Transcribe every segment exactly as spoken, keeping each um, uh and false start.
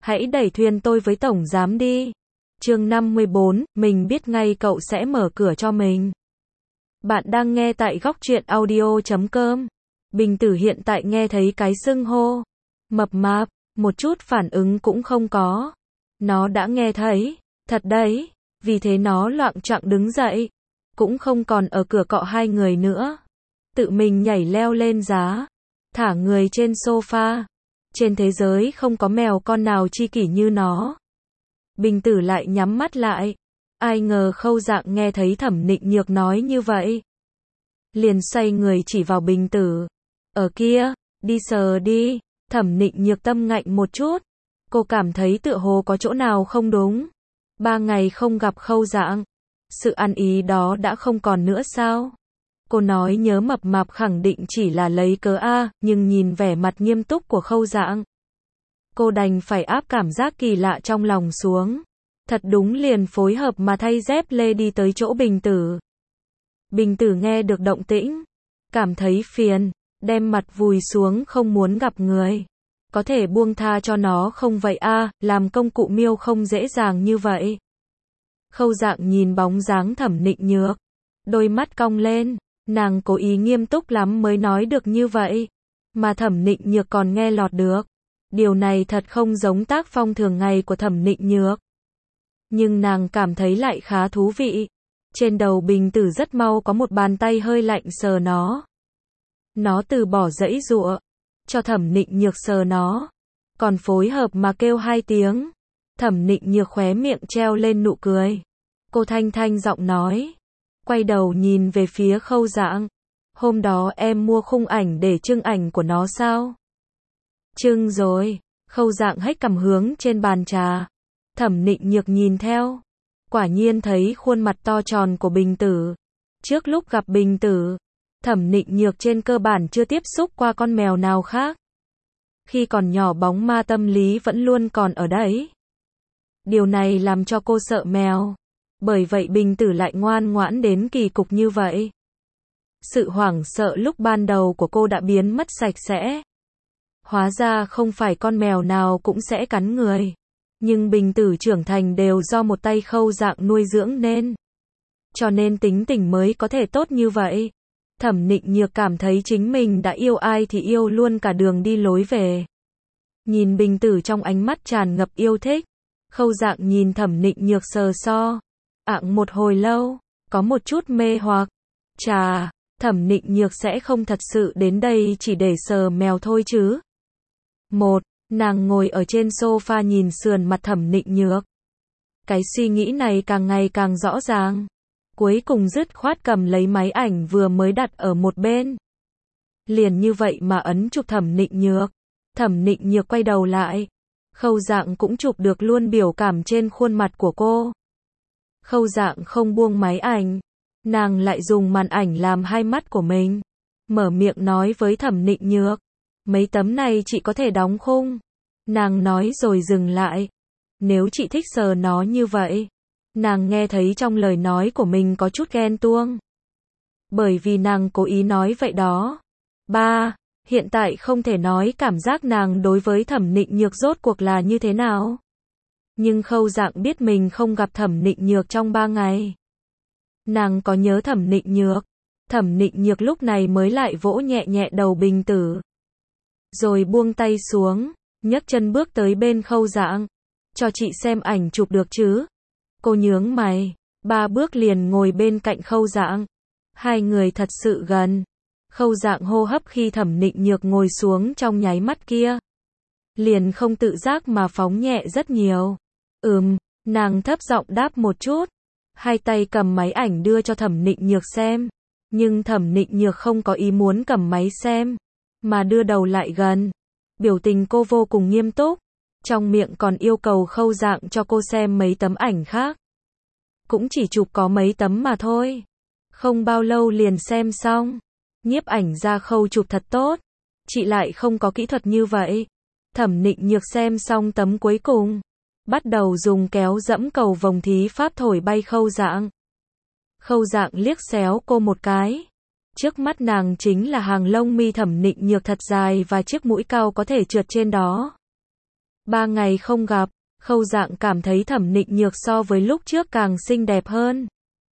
hãy đẩy thuyền tôi với tổng giám đi. Chương năm mươi bốn, mình biết ngay cậu sẽ mở cửa cho mình. Bạn đang nghe tại góc truyện audio chấm com. Bình Tử hiện tại nghe thấy cái xưng hô mập mạp, một chút phản ứng cũng không có. Nó đã nghe thấy, thật đấy, vì thế nó loạng choạng đứng dậy, cũng không còn ở cửa cọ hai người nữa. Tự mình nhảy leo lên giá, thả người trên sofa. Trên thế giới không có mèo con nào chi kỷ như nó. Bình Tử lại nhắm mắt lại. Ai ngờ Khâu Dạng nghe thấy Thẩm Nịnh Nhược nói như vậy, liền xoay người chỉ vào Bình Tử. Ở kia, đi sờ đi. Thẩm Nịnh Nhược tâm ngạnh một chút. Cô cảm thấy tựa hồ có chỗ nào không đúng. Ba ngày không gặp Khâu Dạng, sự ăn ý đó đã không còn nữa sao? Cô nói nhớ mập mạp khẳng định chỉ là lấy cớ a, nhưng nhìn vẻ mặt nghiêm túc của Khâu Dạng, cô đành phải áp cảm giác kỳ lạ trong lòng xuống. Thật đúng liền phối hợp mà thay dép lê đi tới chỗ Bình Tử. Bình Tử nghe được động tĩnh, cảm thấy phiền, đem mặt vùi xuống không muốn gặp người. Có thể buông tha cho nó không vậy a, làm công cụ miêu không dễ dàng như vậy. Khâu Dạng nhìn bóng dáng Thẩm Nịnh Nhược, đôi mắt cong lên, nàng cố ý nghiêm túc lắm mới nói được như vậy, mà Thẩm Nịnh Nhược còn nghe lọt được. Điều này thật không giống tác phong thường ngày của Thẩm Nịnh Nhược. Nhưng nàng cảm thấy lại khá thú vị. Trên đầu Bình Tử rất mau có một bàn tay hơi lạnh sờ nó. Nó từ bỏ giãy giụa, cho Thẩm Nịnh Nhược sờ nó, còn phối hợp mà kêu hai tiếng. Thẩm Nịnh Nhược khóe miệng treo lên nụ cười. Cô thanh thanh giọng nói, quay đầu nhìn về phía Khâu Dạng. Hôm đó em mua khung ảnh để trưng ảnh của nó sao? Trưng rồi. Khâu Dạng hếch cằm hướng trên bàn trà. Thẩm Nịnh Nhược nhìn theo, quả nhiên thấy khuôn mặt to tròn của Bình Tử. Trước lúc gặp Bình Tử, Thẩm Nịnh Nhược trên cơ bản chưa tiếp xúc qua con mèo nào khác. Khi còn nhỏ bóng ma tâm lý vẫn luôn còn ở đấy. Điều này làm cho cô sợ mèo. Bởi vậy Bình Tử lại ngoan ngoãn đến kỳ cục như vậy. Sự hoảng sợ lúc ban đầu của cô đã biến mất sạch sẽ. Hóa ra không phải con mèo nào cũng sẽ cắn người. Nhưng Bình Tử trưởng thành đều do một tay Khâu Dạng nuôi dưỡng nên. Cho nên tính tình mới có thể tốt như vậy. Thẩm Nịnh Nhược cảm thấy chính mình đã yêu ai thì yêu luôn cả đường đi lối về. Nhìn Bình Tử trong ánh mắt tràn ngập yêu thích. Khâu Dạng nhìn Thẩm Nịnh Nhược sờ so, ạng một hồi lâu, có một chút mê hoặc. Chà, Thẩm Nịnh Nhược sẽ không thật sự đến đây chỉ để sờ mèo thôi chứ. Một, nàng ngồi ở trên sofa nhìn sườn mặt Thẩm Nịnh Nhược. Cái suy nghĩ này càng ngày càng rõ ràng. Cuối cùng dứt khoát cầm lấy máy ảnh vừa mới đặt ở một bên. Liền như vậy mà ấn chụp Thẩm Nịnh Nhược. Thẩm Nịnh Nhược quay đầu lại. Khâu Dạng cũng chụp được luôn biểu cảm trên khuôn mặt của cô. Khâu Dạng không buông máy ảnh. Nàng lại dùng màn ảnh làm hai mắt của mình. Mở miệng nói với Thẩm Nịnh Nhược. Mấy tấm này chị có thể đóng khung. Nàng nói rồi dừng lại. Nếu chị thích sờ nó như vậy. Nàng nghe thấy trong lời nói của mình có chút ghen tuông. Bởi vì nàng cố ý nói vậy đó. Ba, hiện tại không thể nói cảm giác nàng đối với Thẩm Nịnh Nhược rốt cuộc là như thế nào. Nhưng Khâu Dạng biết mình không gặp Thẩm Nịnh Nhược trong ba ngày. Nàng có nhớ Thẩm Nịnh Nhược. Thẩm Nịnh Nhược lúc này mới lại vỗ nhẹ nhẹ đầu Bình Tử. Rồi buông tay xuống, nhấc chân bước tới bên Khâu Dạng. Cho chị xem ảnh chụp được chứ? Cô nhướng mày, ba bước liền ngồi bên cạnh Khâu Dạng. Hai người thật sự gần. Khâu Dạng hô hấp khi Thẩm Nịnh Nhược ngồi xuống trong nháy mắt kia. Liền không tự giác mà phóng nhẹ rất nhiều. Ừm, nàng thấp giọng đáp một chút. Hai tay cầm máy ảnh đưa cho Thẩm Nịnh Nhược xem. Nhưng Thẩm Nịnh Nhược không có ý muốn cầm máy xem. Mà đưa đầu lại gần. Biểu tình cô vô cùng nghiêm túc. Trong miệng còn yêu cầu Khâu Dạng cho cô xem mấy tấm ảnh khác. Cũng chỉ chụp có mấy tấm mà thôi. Không bao lâu liền xem xong. Nhiếp ảnh ra Khâu chụp thật tốt. Chị lại không có kỹ thuật như vậy. Thẩm Nịnh Nhược xem xong tấm cuối cùng. Bắt đầu dùng kéo dẫm cầu vồng thí pháp thổi bay Khâu Dạng. Khâu Dạng liếc xéo cô một cái. Trước mắt nàng chính là hàng lông mi Thẩm Nịnh Nhược thật dài và chiếc mũi cao có thể trượt trên đó. Ba ngày không gặp, Khâu Dạng cảm thấy Thẩm Nịnh Nhược so với lúc trước càng xinh đẹp hơn.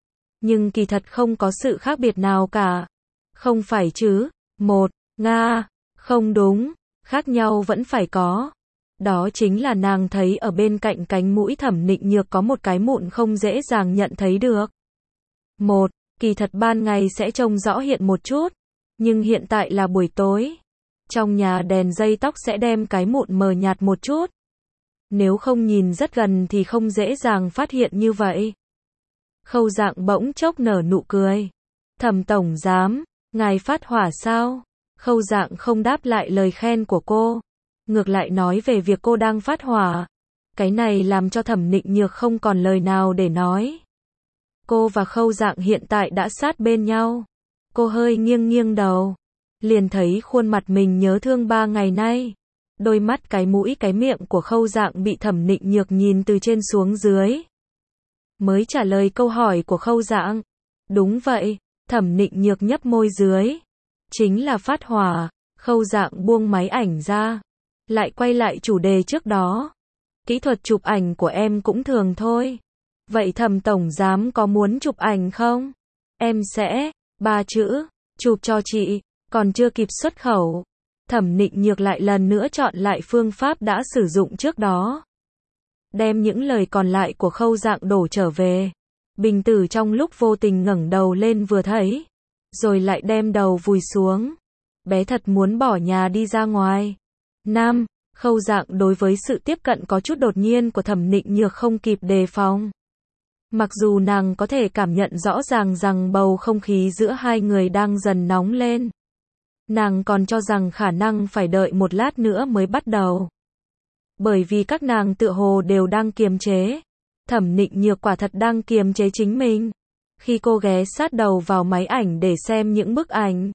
Nhưng kỳ thật không có sự khác biệt nào cả. Không phải chứ? Một, Nga, không đúng, khác nhau vẫn phải có. Đó chính là nàng thấy ở bên cạnh cánh mũi Thẩm Nịnh Nhược có một cái mụn không dễ dàng nhận thấy được. Một, kỳ thật ban ngày sẽ trông rõ hiện một chút, nhưng hiện tại là buổi tối. Trong nhà đèn dây tóc sẽ đem cái mụn mờ nhạt một chút. Nếu không nhìn rất gần thì không dễ dàng phát hiện như vậy. Khâu Dạng bỗng chốc nở nụ cười. Thẩm tổng giám, ngài phát hỏa sao? Khâu Dạng không đáp lại lời khen của cô, ngược lại nói về việc cô đang phát hỏa. Cái này làm cho Thẩm Nịnh Nhược không còn lời nào để nói. Cô và Khâu Dạng hiện tại đã sát bên nhau. Cô hơi nghiêng nghiêng đầu, liền thấy khuôn mặt mình nhớ thương ba ngày nay. Đôi mắt, cái mũi, cái miệng của Khâu Dạng bị Thẩm Nịnh Nhược nhìn từ trên xuống dưới. Mới trả lời câu hỏi của Khâu Dạng. Đúng vậy, Thẩm Nịnh Nhược nhấp môi dưới. Chính là phát hỏa. Khâu Dạng buông máy ảnh ra, lại quay lại chủ đề trước đó. Kỹ thuật chụp ảnh của em cũng thường thôi. Vậy Thẩm tổng giám có muốn chụp ảnh không? Em sẽ, ba chữ, chụp cho chị, còn chưa kịp xuất khẩu. Thẩm Nịnh Nhược lại lần nữa chọn lại phương pháp đã sử dụng trước đó. Đem những lời còn lại của Khâu Dạng đổ trở về. Bình Tử trong lúc vô tình ngẩng đầu lên vừa thấy, rồi lại đem đầu vùi xuống. Bé thật muốn bỏ nhà đi ra ngoài. Năm, Khâu Dạng đối với sự tiếp cận có chút đột nhiên của Thẩm Nịnh Nhược không kịp đề phòng. Mặc dù nàng có thể cảm nhận rõ ràng rằng bầu không khí giữa hai người đang dần nóng lên. Nàng còn cho rằng khả năng phải đợi một lát nữa mới bắt đầu. Bởi vì các nàng tựa hồ đều đang kiềm chế. Thẩm Nịnh Nhược quả thật đang kiềm chế chính mình. Khi cô ghé sát đầu vào máy ảnh để xem những bức ảnh.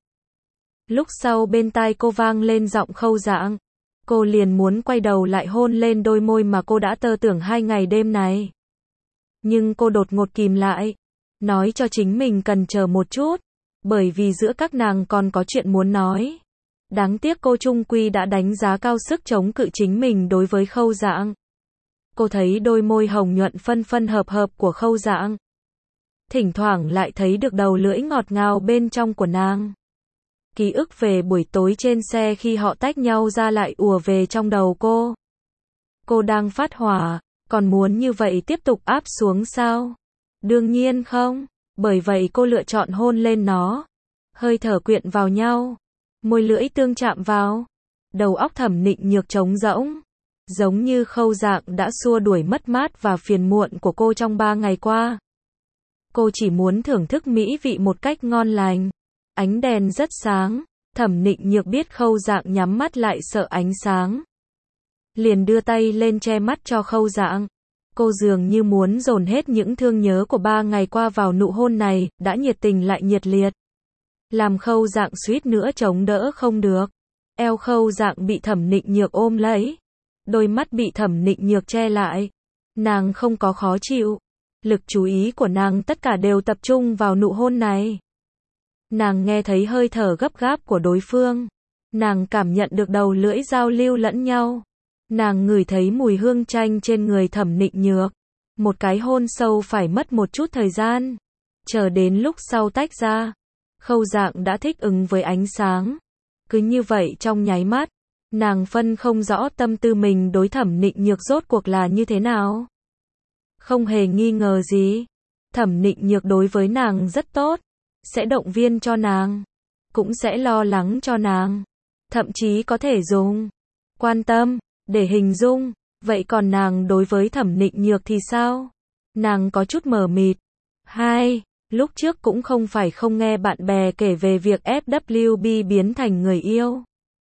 Lúc sau bên tai cô vang lên giọng Khâu Dạng. Cô liền muốn quay đầu lại hôn lên đôi môi mà cô đã tơ tưởng hai ngày đêm này. Nhưng cô đột ngột kìm lại. Nói cho chính mình cần chờ một chút. Bởi vì giữa các nàng còn có chuyện muốn nói. Đáng tiếc cô trung quy đã đánh giá cao sức chống cự chính mình đối với Khâu Dạng. Cô thấy đôi môi hồng nhuận phân phân hợp hợp của Khâu Dạng. Thỉnh thoảng lại thấy được đầu lưỡi ngọt ngào bên trong của nàng. Ký ức về buổi tối trên xe khi họ tách nhau ra lại ùa về trong đầu cô. Cô đang phát hỏa, còn muốn như vậy tiếp tục áp xuống sao? Đương nhiên không, bởi vậy cô lựa chọn hôn lên nó. Hơi thở quyện vào nhau, môi lưỡi tương chạm vào. Đầu óc Thẩm Nịnh Nhược trống rỗng. Giống như Khâu Dạng đã xua đuổi mất mát và phiền muộn của cô trong ba ngày qua. Cô chỉ muốn thưởng thức mỹ vị một cách ngon lành. Ánh đèn rất sáng, Thẩm Nịnh Nhược biết Khâu Dạng nhắm mắt lại sợ ánh sáng. Liền đưa tay lên che mắt cho Khâu Dạng. Cô dường như muốn dồn hết những thương nhớ của ba ngày qua vào nụ hôn này, đã nhiệt tình lại nhiệt liệt. Làm Khâu Dạng suýt nữa chống đỡ không được. Eo Khâu Dạng bị Thẩm Nịnh Nhược ôm lấy. Đôi mắt bị Thẩm Nịnh Nhược che lại. Nàng không có khó chịu. Lực chú ý của nàng tất cả đều tập trung vào nụ hôn này. Nàng nghe thấy hơi thở gấp gáp của đối phương. Nàng cảm nhận được đầu lưỡi giao lưu lẫn nhau. Nàng ngửi thấy mùi hương chanh trên người Thẩm Nịnh Nhược. Một cái hôn sâu phải mất một chút thời gian. Chờ đến lúc sau tách ra. Khâu Dạng đã thích ứng với ánh sáng. Cứ như vậy trong nháy mắt. Nàng phân không rõ tâm tư mình đối Thẩm Nịnh Nhược rốt cuộc là như thế nào. Không hề nghi ngờ gì. Thẩm Nịnh Nhược đối với nàng rất tốt. Sẽ động viên cho nàng. Cũng sẽ lo lắng cho nàng. Thậm chí có thể dùng quan tâm để hình dung. Vậy còn nàng đối với Thẩm Nịnh Nhược thì sao? Nàng có chút mờ mịt. Hai, lúc trước cũng không phải không nghe bạn bè kể về việc ép vê bê biến thành người yêu.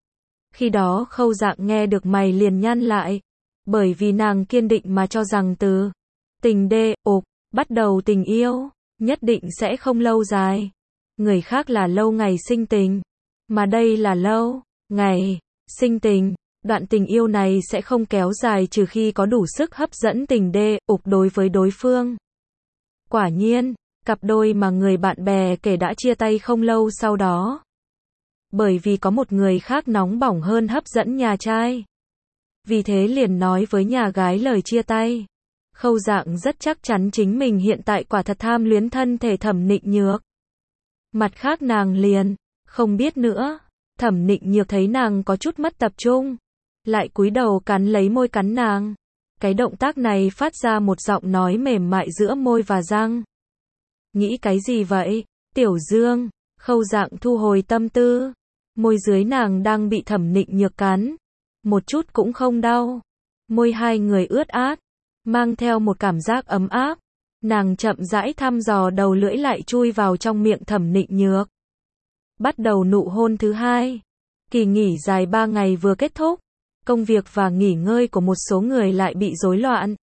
Khi đó Khâu Dạng nghe được mày liền nhăn lại. Bởi vì nàng kiên định mà cho rằng từ tình đê, ục, bắt đầu tình yêu, nhất định sẽ không lâu dài. Người khác là lâu ngày sinh tình. Mà đây là lâu ngày sinh tình. Đoạn tình yêu này sẽ không kéo dài trừ khi có đủ sức hấp dẫn tình đê, ục đối với đối phương. Quả nhiên, cặp đôi mà người bạn bè kể đã chia tay không lâu sau đó. Bởi vì có một người khác nóng bỏng hơn hấp dẫn nhà trai. vì thế liền nói với nhà gái lời chia tay. Khâu Dạng rất chắc chắn chính mình hiện tại quả thật tham luyến thân thể Thẩm Nịnh Nhược. Mặt khác nàng liền, không biết nữa. Thẩm Nịnh Nhược thấy nàng có chút mất tập trung, lại cúi đầu cắn lấy môi cắn nàng. Cái động tác này phát ra một giọng nói mềm mại giữa môi và răng. Nghĩ cái gì vậy, Tiểu Dương? Khâu Dạng thu hồi tâm tư. Môi dưới nàng đang bị Thẩm Nịnh Nhược cắn. Một chút cũng không đau. Môi hai người ướt át, mang theo một cảm giác ấm áp. Nàng chậm rãi thăm dò đầu lưỡi lại chui vào trong miệng Thẩm Nịnh Nhược. Bắt đầu nụ hôn thứ hai. Kỳ nghỉ dài ba ngày vừa kết thúc. Công việc và nghỉ ngơi của một số người lại bị rối loạn.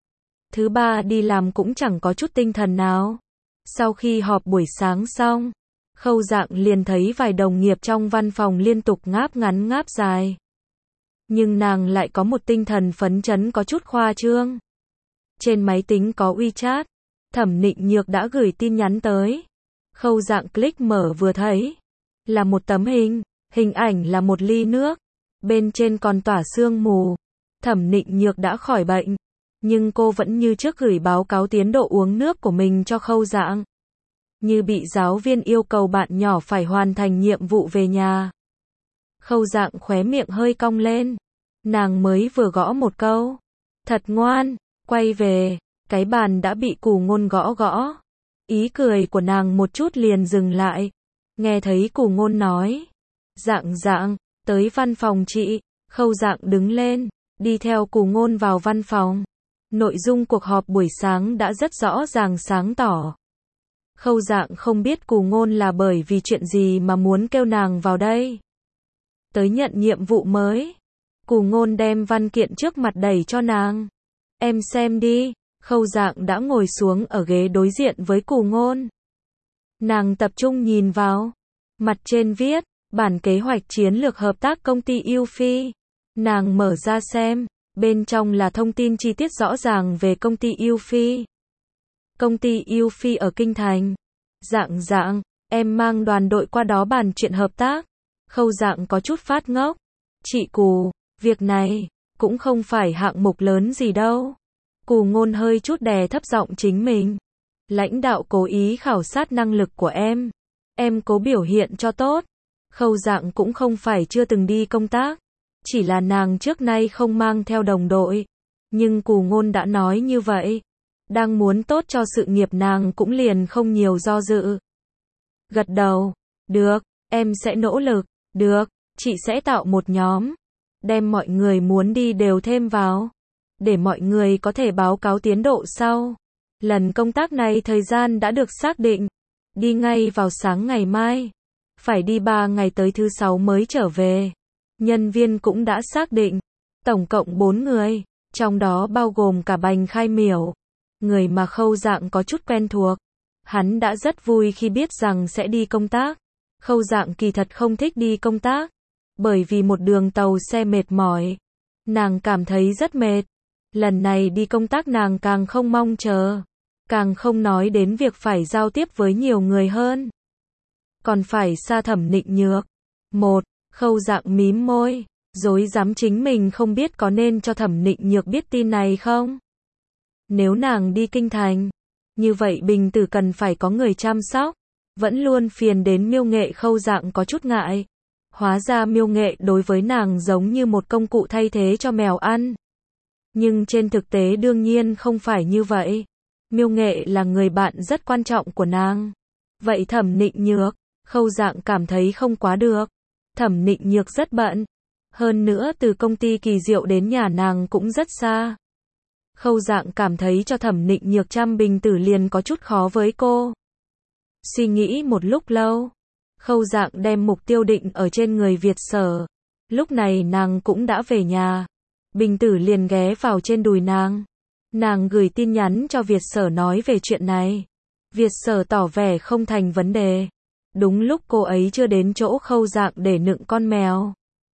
Thứ ba đi làm cũng chẳng có chút tinh thần nào. Sau khi họp buổi sáng xong, Khâu Dạng liền thấy vài đồng nghiệp trong văn phòng liên tục ngáp ngắn ngáp dài. Nhưng nàng lại có một tinh thần phấn chấn có chút khoa trương. Trên máy tính có WeChat, Thẩm Nịnh Nhược đã gửi tin nhắn tới. Khâu Dạng click mở vừa thấy. Là một tấm hình, hình ảnh là một ly nước. Bên trên còn tỏa sương mù. Thẩm Nịnh Nhược đã khỏi bệnh. Nhưng cô vẫn như trước gửi báo cáo tiến độ uống nước của mình cho Khâu Dạng. Như bị giáo viên yêu cầu bạn nhỏ phải hoàn thành nhiệm vụ về nhà. Khâu Dạng khóe miệng hơi cong lên. Nàng mới vừa gõ một câu. Thật ngoan, quay về. Cái bàn đã bị Cù Ngôn gõ gõ. Ý cười của nàng một chút liền dừng lại. Nghe thấy Cù Ngôn nói. Dạng Dạng, tới văn phòng chị. Khâu Dạng đứng lên, đi theo Cù Ngôn vào văn phòng. Nội dung cuộc họp buổi sáng đã rất rõ ràng sáng tỏ. Khâu Dạng không biết Cù Ngôn là bởi vì chuyện gì mà muốn kêu nàng vào đây. Tới nhận nhiệm vụ mới. Cù Ngôn đem văn kiện trước mặt đẩy cho nàng. Em xem đi. Khâu Dạng đã ngồi xuống ở ghế đối diện với Cù Ngôn. Nàng tập trung nhìn vào. Mặt trên viết, bản kế hoạch chiến lược hợp tác công ty Ưu Phi. Nàng mở ra xem. Bên trong là thông tin chi tiết rõ ràng về công ty Ưu Phi. Công ty Ưu Phi ở Kinh Thành. Dạng Dạng, em mang đoàn đội qua đó bàn chuyện hợp tác. Khâu Dạng có chút phát ngốc. Chị Cù, việc này cũng không phải hạng mục lớn gì đâu. Cù Ngôn hơi chút đè thấp giọng chính mình. Lãnh đạo cố ý khảo sát năng lực của em. Em cố biểu hiện cho tốt. Khâu Dạng cũng không phải chưa từng đi công tác. Chỉ là nàng trước nay không mang theo đồng đội. Nhưng Cù Ngôn đã nói như vậy. Đang muốn tốt cho sự nghiệp nàng cũng liền không nhiều do dự. Gật đầu. Được, em sẽ nỗ lực. Được, chị sẽ tạo một nhóm. Đem mọi người muốn đi đều thêm vào. Để mọi người có thể báo cáo tiến độ sau. Lần công tác này thời gian đã được xác định. Đi ngay vào sáng ngày mai. Phải đi ba ngày tới thứ sáu mới trở về. Nhân viên cũng đã xác định. Tổng cộng bốn người. Trong đó bao gồm cả Bành Khai Miểu. Người mà Khâu Dạng có chút quen thuộc. Hắn đã rất vui khi biết rằng sẽ đi công tác. Khâu Dạng kỳ thật không thích đi công tác. Bởi vì một đường tàu xe mệt mỏi. Nàng cảm thấy rất mệt. Lần này đi công tác nàng càng không mong chờ. Càng không nói đến việc phải giao tiếp với nhiều người hơn. Còn phải xa Thẩm Nịnh Nhược. Một, Khâu Dạng mím môi. Dối dám chính mình không biết có nên cho Thẩm Nịnh Nhược biết tin này không? Nếu nàng đi Kinh Thành. Như vậy Bình Tử cần phải có người chăm sóc. Vẫn luôn phiền đến Miêu Nghệ. Khâu Dạng có chút ngại. Hóa ra Miêu Nghệ đối với nàng giống như một công cụ thay thế cho mèo ăn. Nhưng trên thực tế đương nhiên không phải như vậy. Miêu Nghệ là người bạn rất quan trọng của nàng. Vậy Thẩm Nịnh Nhược, Khâu Dạng cảm thấy không quá được. Thẩm Nịnh Nhược rất bận. Hơn nữa từ công ty Kỳ Diệu đến nhà nàng cũng rất xa. Khâu Dạng cảm thấy cho Thẩm Nịnh Nhược chăm Bình Tử liền có chút khó với cô. Suy nghĩ một lúc lâu. Khâu Dạng đem mục tiêu định ở trên người Việt Sở. Lúc này nàng cũng đã về nhà. Bình Tử liền ghé vào trên đùi nàng. Nàng gửi tin nhắn cho Việt Sở nói về chuyện này. Việt Sở tỏ vẻ không thành vấn đề. Đúng lúc cô ấy chưa đến chỗ Khâu Dạng để nựng con mèo.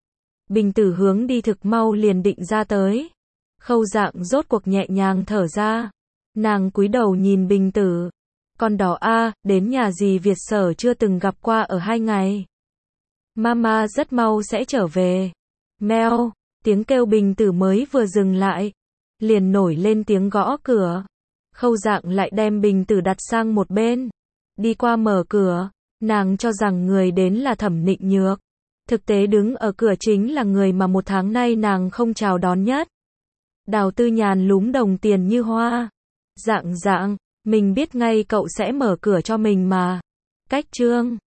Bình Tử hướng đi thực mau liền định ra tới. Khâu Dạng rốt cuộc nhẹ nhàng thở ra. Nàng cúi đầu nhìn Bình Tử. Con đỏ a, đến nhà dì Việt Sở chưa từng gặp qua ở hai ngày. Mama rất mau sẽ trở về. Mèo, Tiếng kêu Bình Tử mới vừa dừng lại, liền nổi lên tiếng gõ cửa. Khâu Dạng lại đem Bình Tử đặt sang một bên, đi qua mở cửa. Nàng cho rằng người đến là Thẩm Nịnh Nhược, thực tế đứng ở cửa chính là người mà một tháng nay nàng không chào đón nhất. Đào Tư Nhàn lúm đồng tiền như hoa. Dạng Dạng, mình biết ngay cậu sẽ mở cửa cho mình mà. Cách Trương